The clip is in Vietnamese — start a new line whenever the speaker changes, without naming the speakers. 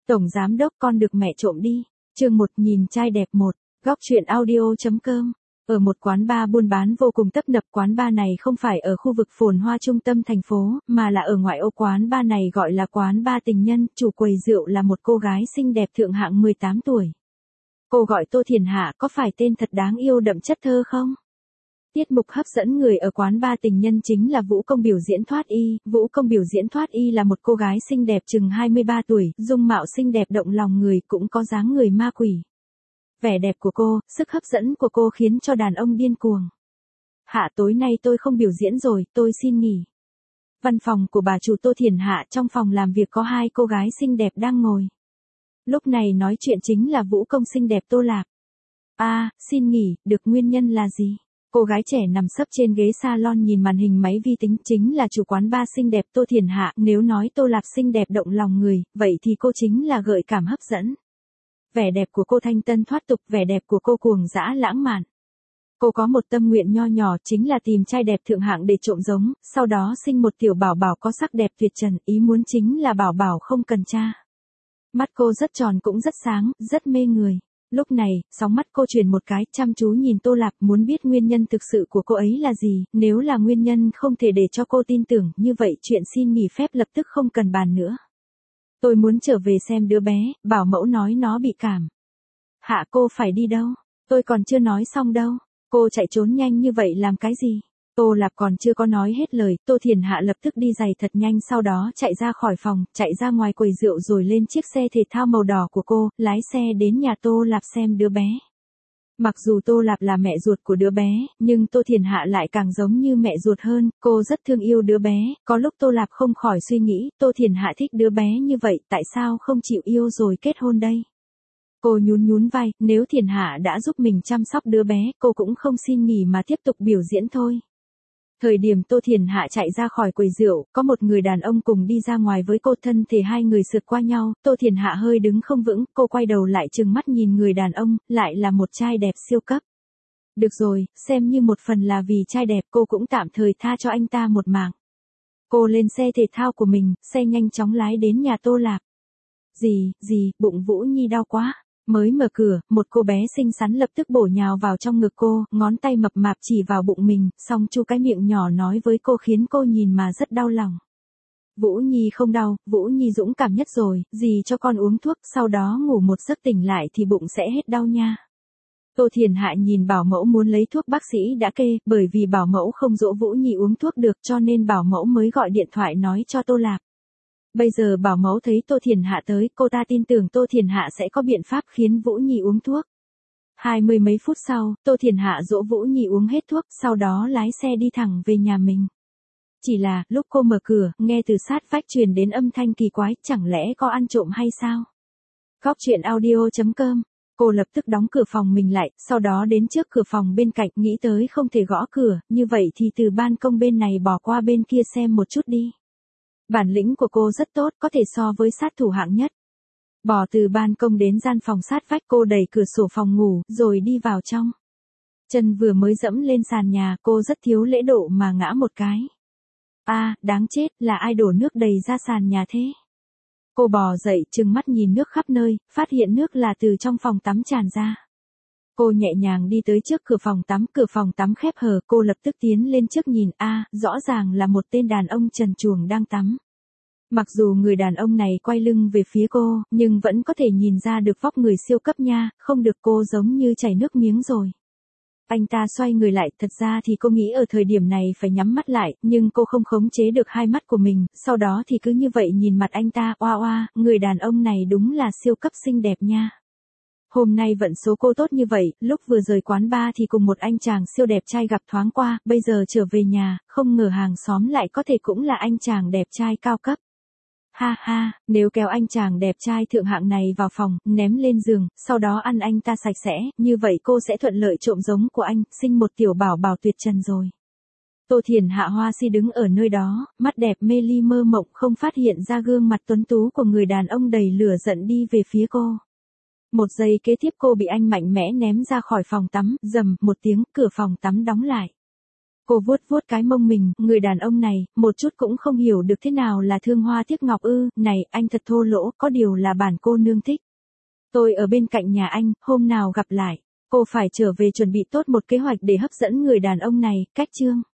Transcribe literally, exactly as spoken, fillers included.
Tổng giám đốc con được mẹ trộm đi. Chương một nhìn trai đẹp một. Góc truyện audio.com. Ở một quán bar buôn bán vô cùng tấp nập, quán bar này không phải ở khu vực phồn hoa trung tâm thành phố, mà là ở ngoại ô. Quán bar này gọi là quán bar tình nhân, chủ quầy rượu là một cô gái xinh đẹp thượng hạng mười tám tuổi. Cô gọi Tô Thiền Hạ, có phải tên thật đáng yêu đậm chất thơ không? Tiết mục hấp dẫn người ở quán bar tình nhân chính là vũ công biểu diễn thoát y. Vũ công biểu diễn thoát y là một cô gái xinh đẹp chừng hai mươi ba tuổi, dung mạo xinh đẹp động lòng người, cũng có dáng người ma quỷ. Vẻ đẹp của cô, sức hấp dẫn của cô khiến cho đàn ông điên cuồng. Hạ, tối nay tôi không biểu diễn rồi, tôi xin nghỉ. Văn phòng của bà chủ Tô Thiền Hạ, trong phòng làm việc có hai cô gái xinh đẹp đang ngồi. Lúc này nói chuyện chính là vũ công xinh đẹp Tô Lạp. À, xin nghỉ, được, nguyên nhân là gì? Cô gái trẻ nằm sấp trên ghế salon nhìn màn hình máy vi tính, chính là chủ quán bar xinh đẹp Tô Thiền Hạ. Nếu nói Tô Lạp xinh đẹp động lòng người, vậy thì cô chính là gợi cảm hấp dẫn. Vẻ đẹp của cô thanh tân thoát tục, vẻ đẹp của cô cuồng dã lãng mạn. Cô có một tâm nguyện nho nhỏ, chính là tìm trai đẹp thượng hạng để trộm giống, sau đó sinh một tiểu bảo bảo có sắc đẹp tuyệt trần, ý muốn chính là bảo bảo không cần cha. Mắt cô rất tròn cũng rất sáng, rất mê người. Lúc này, sóng mắt cô chuyển một cái, chăm chú nhìn Tô Lạp, muốn biết nguyên nhân thực sự của cô ấy là gì. Nếu là nguyên nhân không thể để cho cô tin tưởng, như vậy chuyện xin nghỉ phép lập tức không cần bàn nữa. Tôi muốn trở về xem đứa bé, bảo mẫu nói nó bị cảm. Hạ, cô phải đi đâu? Tôi còn chưa nói xong đâu. Cô chạy trốn nhanh như vậy làm cái gì? Tô Lạp còn chưa có nói hết lời, Tô Thiền Hạ lập tức đi giày thật nhanh, sau đó chạy ra khỏi phòng, chạy ra ngoài quầy rượu rồi lên chiếc xe thể thao màu đỏ của cô, lái xe đến nhà Tô Lạp xem đứa bé. Mặc dù Tô Lạp là mẹ ruột của đứa bé, nhưng Tô Thiền Hạ lại càng giống như mẹ ruột hơn, cô rất thương yêu đứa bé. Có lúc Tô Lạp không khỏi suy nghĩ, Tô Thiền Hạ thích đứa bé như vậy, tại sao không chịu yêu rồi kết hôn đây? Cô nhún nhún vai, nếu Thiền Hạ đã giúp mình chăm sóc đứa bé, cô cũng không xin nghỉ mà tiếp tục biểu diễn thôi. Thời điểm Tô Thiền Hạ chạy ra khỏi quầy rượu, có một người đàn ông cùng đi ra ngoài với cô, thân thể hai người sượt qua nhau, Tô Thiền Hạ hơi đứng không vững, cô quay đầu lại trừng mắt nhìn người đàn ông, lại là một trai đẹp siêu cấp. Được rồi, xem như một phần là vì trai đẹp, cô cũng tạm thời tha cho anh ta một mạng. Cô lên xe thể thao của mình, xe nhanh chóng lái đến nhà Tô Lạp. Gì, gì, bụng Vũ Nhi đau quá. Mới mở cửa, một cô bé xinh xắn lập tức bổ nhào vào trong ngực cô, ngón tay mập mạp chỉ vào bụng mình, xong chu cái miệng nhỏ nói với cô khiến cô nhìn mà rất đau lòng. Vũ Nhi không đau, Vũ Nhi dũng cảm nhất rồi, dì cho con uống thuốc, sau đó ngủ một giấc tỉnh lại thì bụng sẽ hết đau nha. Tô Thiền Hạ nhìn bảo mẫu muốn lấy thuốc bác sĩ đã kê, bởi vì bảo mẫu không dỗ Vũ Nhi uống thuốc được cho nên bảo mẫu mới gọi điện thoại nói cho Tô Lạp. Bây giờ bảo mẫu thấy Tô Thiền Hạ tới, cô ta tin tưởng Tô Thiền Hạ sẽ có biện pháp khiến Vũ Nhi uống thuốc. Hai mươi mấy phút sau, Tô Thiền Hạ dỗ Vũ Nhi uống hết thuốc, sau đó lái xe đi thẳng về nhà mình. Chỉ là, lúc cô mở cửa, nghe từ sát vách truyền đến âm thanh kỳ quái, chẳng lẽ có ăn trộm hay sao? Góc truyện audio.com. Cô lập tức đóng cửa phòng mình lại, sau đó đến trước cửa phòng bên cạnh, nghĩ tới không thể gõ cửa, như vậy thì từ ban công bên này bỏ qua bên kia xem một chút đi. Bản lĩnh của cô rất tốt, có thể so với sát thủ hạng nhất. Bò từ ban công đến gian phòng sát vách, cô đẩy cửa sổ phòng ngủ, rồi đi vào trong. Chân vừa mới dẫm lên sàn nhà, cô rất thiếu lễ độ mà ngã một cái. À, đáng chết, là ai đổ nước đầy ra sàn nhà thế? Cô bò dậy, trừng mắt nhìn nước khắp nơi, phát hiện nước là từ trong phòng tắm tràn ra. Cô nhẹ nhàng đi tới trước cửa phòng tắm, cửa phòng tắm khép hờ, cô lập tức tiến lên trước nhìn, a, à, rõ ràng là một tên đàn ông trần truồng đang tắm. Mặc dù người đàn ông này quay lưng về phía cô, nhưng vẫn có thể nhìn ra được vóc người siêu cấp nha, không được, cô giống như chảy nước miếng rồi. Anh ta xoay người lại, thật ra thì cô nghĩ ở thời điểm này phải nhắm mắt lại, nhưng cô không khống chế được hai mắt của mình, sau đó thì cứ như vậy nhìn mặt anh ta, oa oa, người đàn ông này đúng là siêu cấp xinh đẹp nha. Hôm nay vận số cô tốt như vậy, lúc vừa rời quán bar thì cùng một anh chàng siêu đẹp trai gặp thoáng qua, bây giờ trở về nhà, không ngờ hàng xóm lại có thể cũng là anh chàng đẹp trai cao cấp. Ha ha, nếu kéo anh chàng đẹp trai thượng hạng này vào phòng, ném lên giường, sau đó ăn anh ta sạch sẽ, như vậy cô sẽ thuận lợi trộm giống của anh, sinh một tiểu bảo bảo tuyệt trần rồi. Tô Thiền Hạ hoa si đứng ở nơi đó, mắt đẹp mê ly mơ mộng, không phát hiện ra gương mặt tuấn tú của người đàn ông đầy lửa giận đi về phía cô. Một giây kế tiếp cô bị anh mạnh mẽ ném ra khỏi phòng tắm, rầm một tiếng, cửa phòng tắm đóng lại. Cô vuốt vuốt cái mông mình, người đàn ông này, một chút cũng không hiểu được thế nào là thương hoa tiếc ngọc ư, này, anh thật thô lỗ, có điều là bản cô nương thích. Tôi ở bên cạnh nhà anh, hôm nào gặp lại, cô phải trở về chuẩn bị tốt một kế hoạch để hấp dẫn người đàn ông này, cách chương.